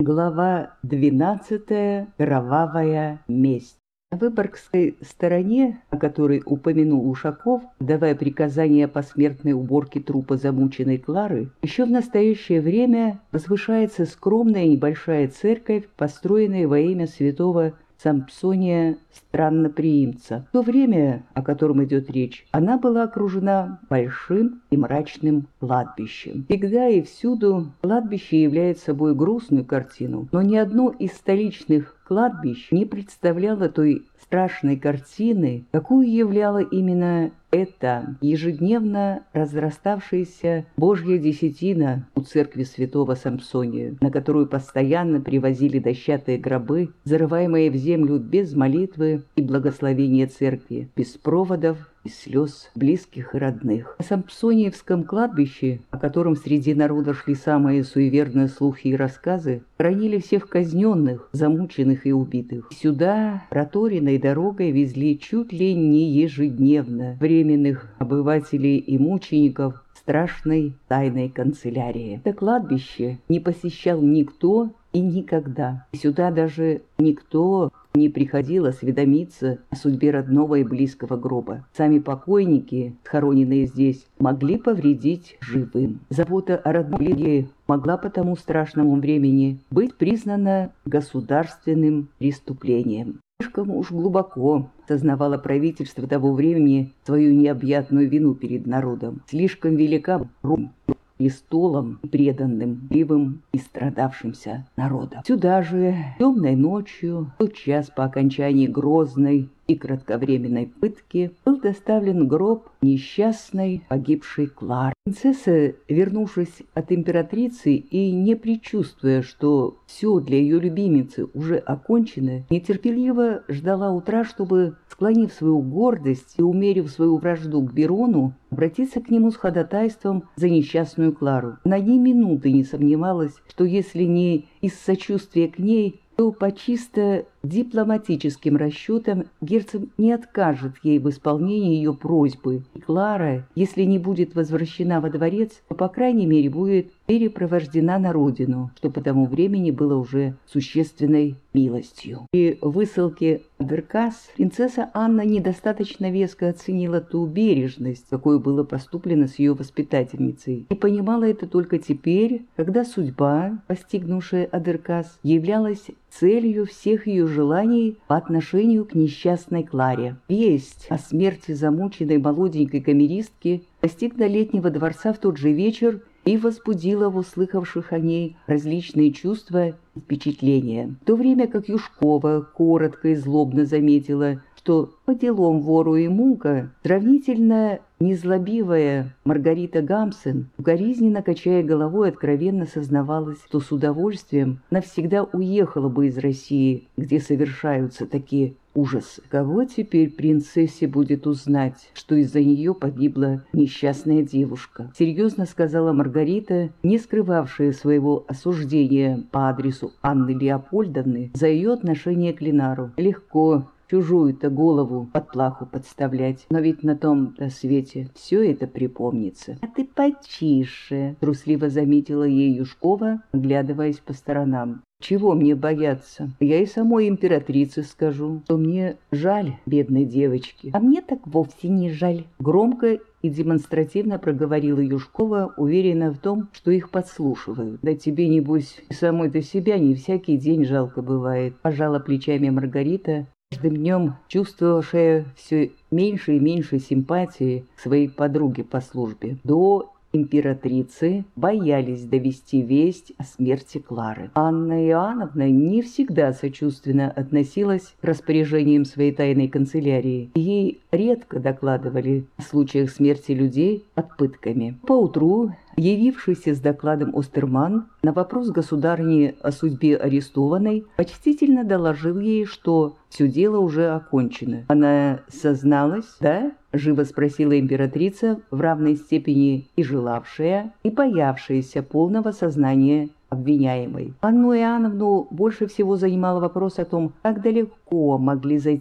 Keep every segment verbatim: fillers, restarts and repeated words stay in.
Глава двенадцатая. Кровавая месть. На Выборгской стороне, о которой упомянул Ушаков, давая приказание о посмертной уборке трупа замученной Клары, еще в настоящее время возвышается скромная небольшая церковь, построенная во имя святого Сампсония Странноприимца. В то время, о котором идет речь, она была окружена большим и мрачным кладбищем. Всегда и всюду кладбище являет собой грустную картину, но ни одно из столичных кладбищ не представляло той страшной картины, какую являла именно эта ежедневно разраставшаяся Божья десятина у церкви святого Сампсония, на которую постоянно привозили дощатые гробы, зарываемые в землю без молитвы и благословения церкви, без проводов и слез близких и родных. На Сампсониевском кладбище, о котором среди народа шли самые суеверные слухи и рассказы, хоронили всех казненных, замученных и убитых. Сюда проторенной дорогой везли чуть ли не ежедневно временных обывателей и мучеников страшной тайной канцелярии. Это кладбище не посещал никто и никогда. Сюда даже никто не приходил осведомиться о судьбе родного и близкого гроба. Сами покойники, схороненные здесь, могли повредить живым. Забота о родном ближе могла по тому страшному времени быть признана государственным преступлением. Слишком уж глубоко сознавало правительство того времени свою необъятную вину перед народом. Слишком велика рум престолом, преданным, ливым и страдавшимся народом. Сюда же темной ночью, в тот час по окончании грозной и кратковременной пытки, был доставлен гроб несчастной погибшей Клары. Принцесса, вернувшись от императрицы и не предчувствуя, что все для ее любимицы уже окончено, нетерпеливо ждала утра, чтобы, склонив свою гордость и умерив свою вражду к Берону, обратиться к нему с ходатайством за несчастную Клару. Она ни минуты не сомневалась, что если не из сочувствия к ней, то по чисто дипломатическим расчетам герцог не откажет ей в исполнении ее просьбы. И Клара, если не будет возвращена во дворец, то, по крайней мере, будет перепровождена на родину, что по тому времени было уже существенной милостью. И высылке Адеркас принцесса Анна недостаточно веско оценила ту бережность, какой было поступлено с ее воспитательницей, и понимала это только теперь, когда судьба, постигнувшая Адеркас, являлась целью всех ее желаний по отношению к несчастной Кларе. Весть о смерти замученной молоденькой камеристки достигла летнего дворца в тот же вечер и возбудила в услыхавших о ней различные чувства и впечатления. В то время как Юшкова коротко и злобно заметила, что по делам вору и мука сравнительно незлобивая Маргарита Гамсен, укоризненно качая головой, откровенно сознавалась, что с удовольствием навсегда уехала бы из России, где совершаются такие ужасы. Кого теперь принцессе будет узнать, что из-за нее погибла несчастная девушка? Серьезно сказала Маргарита, не скрывавшая своего осуждения по адресу Анны Леопольдовны за ее отношение к Ленару. Легко чужую-то голову под плаху подставлять, но ведь на том-то свете все это припомнится. — А ты потише, — трусливо заметила ей Юшкова, оглядываясь по сторонам. — Чего мне бояться? Я и самой императрице скажу, что мне жаль бедной девочки. — А мне так вовсе не жаль. Громко и демонстративно проговорила Юшкова, уверена в том, что их подслушивают. — Да тебе, небось, самой-то себя не всякий день жалко бывает, — пожала плечами Маргарита, каждым днем чувствовавшая все меньше и меньше симпатии к своей подруге по службе. До императрицы боялись довести весть о смерти Клары. Анна Иоанновна не всегда сочувственно относилась к распоряжениям своей тайной канцелярии. Ей редко докладывали о случаях смерти людей под пытками. Поутру, явившийся с докладом Остерман, на вопрос государыни о судьбе арестованной, почтительно доложил ей, что все дело уже окончено. Она созналась, да? — живо спросила императрица, в равной степени и желавшая, и боявшаяся полного сознания обвиняемой. Анну Иоанновну больше всего занимал вопрос о том, как далеко могли зайти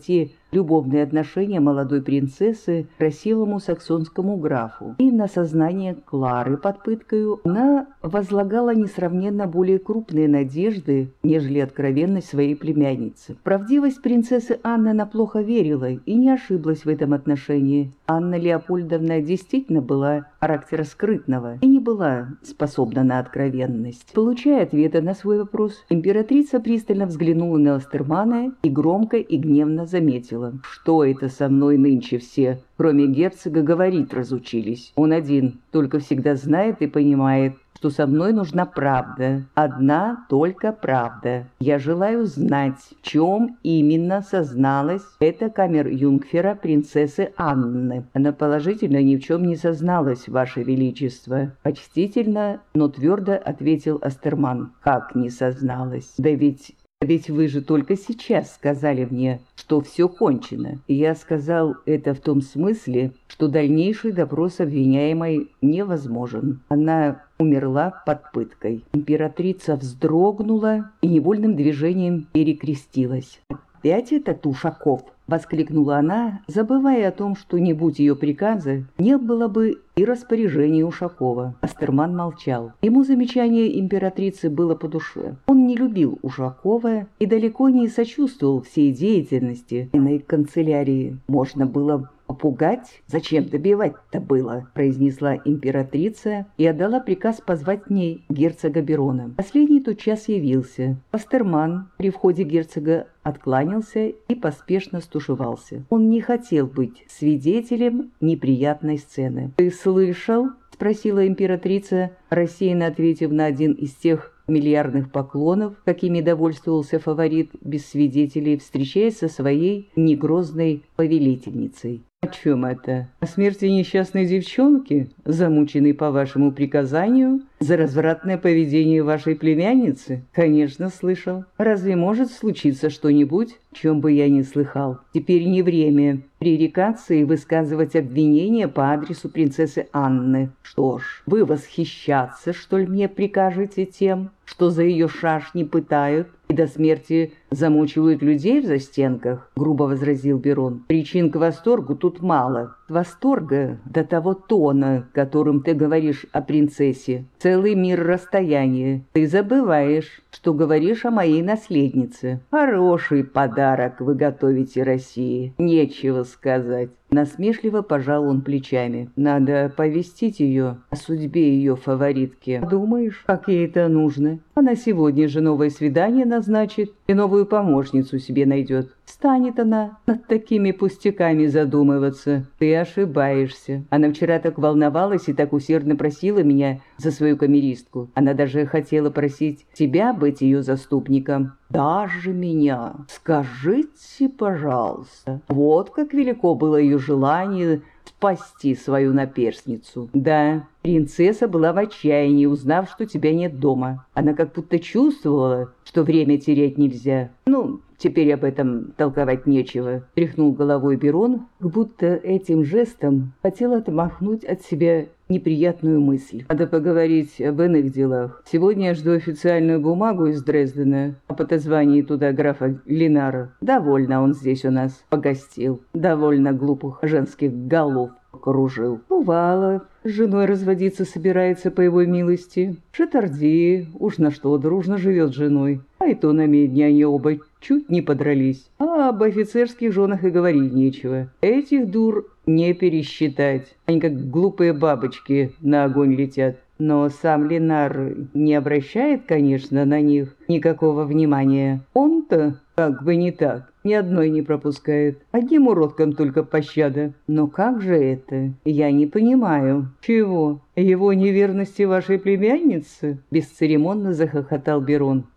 любовные отношения молодой принцессы к красивому саксонскому графу. И на сознание Клары под пыткою она возлагала несравненно более крупные надежды, нежели откровенность своей племянницы. В правдивость принцессы Анны она плохо верила и не ошиблась в этом отношении. Анна Леопольдовна действительно была характера скрытного и не была способна на откровенность. Получая ответы на свой вопрос, императрица пристально взглянула на Остермана и громко и гневно заметила: «Что это со мной нынче все, кроме герцога, говорить разучились? Он один, только всегда знает и понимает, что со мной нужна правда, одна только правда. Я желаю знать, в чем именно созналась эта камер-юнгфера принцессы Анны». «Она положительно ни в чем не созналась, Ваше Величество», — почтительно, но твердо ответил Остерман. «Как не созналась? Да ведь... Ведь вы же только сейчас сказали мне, что все кончено. И я сказал это в том смысле, что дальнейший допрос обвиняемой невозможен. Она умерла под пыткой». Императрица вздрогнула и невольным движением перекрестилась. «Опять этот Ушаков!» — воскликнула она, забывая о том, что не будь ее приказа, не было бы и распоряжения Ушакова. Остерман молчал. Ему замечание императрицы было по душе. Он не любил Ушакова и далеко не сочувствовал всей деятельности тайной канцелярии. Можно было попугать? Зачем добивать-то было? Произнесла императрица и отдала приказ позвать к ней герцога Берона. Последний тотчас явился. Остерман при входе герцога откланялся и поспешно стушевался. Он не хотел быть свидетелем неприятной сцены. «Ты слышал?» — спросила императрица, рассеянно ответив на один из тех миллиардных поклонов, какими довольствовался фаворит без свидетелей, встречаясь со своей негрозной повелительницей. «О чем это? О смерти несчастной девчонки, замученной по вашему приказанию за развратное поведение вашей племянницы? Конечно, слышал. Разве может случиться что-нибудь, о чем бы я не слыхал? Теперь не время пререкаться и высказывать обвинения по адресу принцессы Анны. Что ж, вы восхищаться, что ли, мне прикажете тем, что за ее шашни пытают и до смерти замучивают людей в застенках?» — грубо возразил Берон. «Причин к восторгу тут мало. Восторга до того тона, которым ты говоришь о принцессе. Целый мир расстояния. Ты забываешь, что говоришь о моей наследнице. Хороший подарок вы готовите России. Нечего сказать». Насмешливо пожал он плечами. «Надо повестить ее о судьбе ее фаворитки. Думаешь, как ей это нужно? Она сегодня же новое свидание назначит и новую помощницу себе найдет. Станет она над такими пустяками задумываться. Ты ошибаешься. Она вчера так волновалась и так усердно просила меня за свою камеристку. Она даже хотела просить тебя быть ее заступником. Даже меня. Скажите, пожалуйста, вот как велико было ее желание спасти свою наперсницу. Да, принцесса была в отчаянии, узнав, что тебя нет дома. Она как будто чувствовала, что время терять нельзя. Ну, теперь об этом толковать нечего. Тряхнул головой Берон, как будто этим жестом хотел отмахнуть от себя неприятную мысль. Надо поговорить об иных делах. Сегодня я жду официальную бумагу из Дрездена о подозвании туда графа Линара. Довольно он здесь у нас погостил. Довольно глупых женских голов кружил. Бывало, с женой разводиться собирается по его милости. Шатарди уж на что дружно живет с женой. А и то на медне они оба чуть не подрались. А об офицерских женах и говорить нечего. Этих дур не пересчитать. Они как глупые бабочки на огонь летят. Но сам Линар не обращает, конечно, на них никакого внимания. Он-то как бы не так. Ни одной не пропускает. Одним уродкам только пощада. Но как же это? Я не понимаю. Чего? Его неверности вашей племянницы? Бесцеремонно захохотал Берон.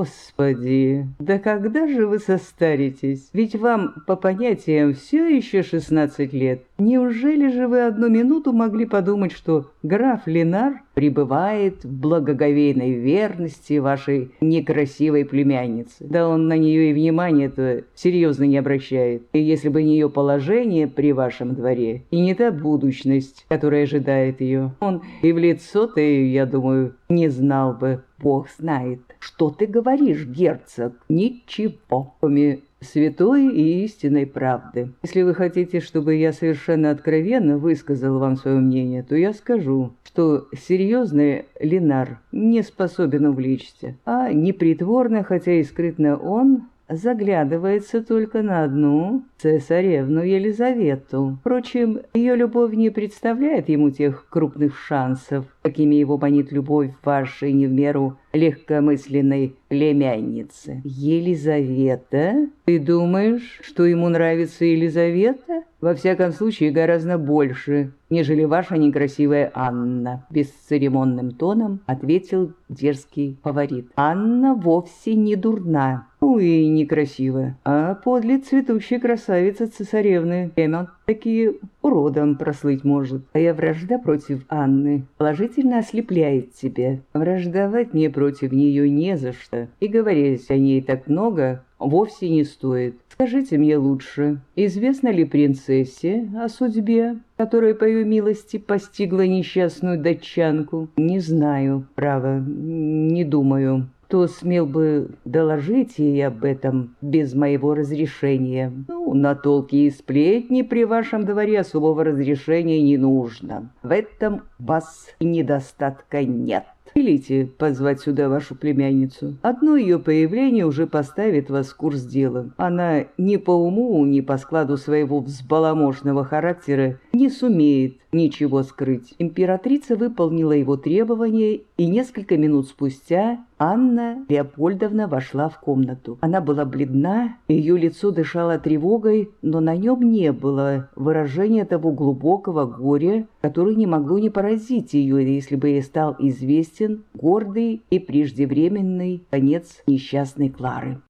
Господи, да когда же вы состаритесь? Ведь вам, по понятиям, все еще шестнадцать лет. Неужели же вы одну минуту могли подумать, что граф Линар пребывает в благоговейной верности вашей некрасивой племянницы? Да он на нее и внимания-то серьезно не обращает. И если бы не ее положение при вашем дворе, и не та будущность, которая ожидает ее, он и в лицо-то, я думаю, не знал бы. Бог знает. Что ты говоришь, герцог? Ничего. Кроме святой и истинной правды. Если вы хотите, чтобы я совершенно откровенно высказал вам свое мнение, то я скажу, что серьезный Ленар не способен увлечься, а непритворно, хотя и скрытно он заглядывается только на одну цесаревну Елизавету. Впрочем, ее любовь не представляет ему тех крупных шансов, какими его манит любовь вашей не в меру легкомысленной племянницы. Елизавета? Ты думаешь, что ему нравится Елизавета? Во всяком случае, гораздо больше, нежели ваша некрасивая Анна, бесцеремонным тоном ответил дерзкий фаворит. Анна вовсе не дурна, ну и некрасивая, а подле цветущей красавицы цесаревны прямо таки уродом прослыть может. Твоя вражда против Анны положительно ослепляет тебя. Враждовать мне против нее не за что, и говорить о ней так много вовсе не стоит. Скажите мне лучше, известно ли принцессе о судьбе, которая, по ее милости, постигла несчастную датчанку? Не знаю, право, не думаю. Кто смел бы доложить ей об этом без моего разрешения? Ну, на толки и сплетни при вашем дворе особого разрешения не нужно. В этом вас недостатка нет. Велите позвать сюда вашу племянницу. Одно ее появление уже поставит вас в курс дела. Она ни по уму, ни по складу своего взбаламошного характера не сумеет ничего скрыть. Императрица выполнила его требования, и несколько минут спустя Анна Леопольдовна вошла в комнату. Она была бледна, ее лицо дышало тревогой, но на нем не было выражения того глубокого горя, которое не могло не поразить ее, если бы ей стал известен гордый и преждевременный конец несчастной Клары.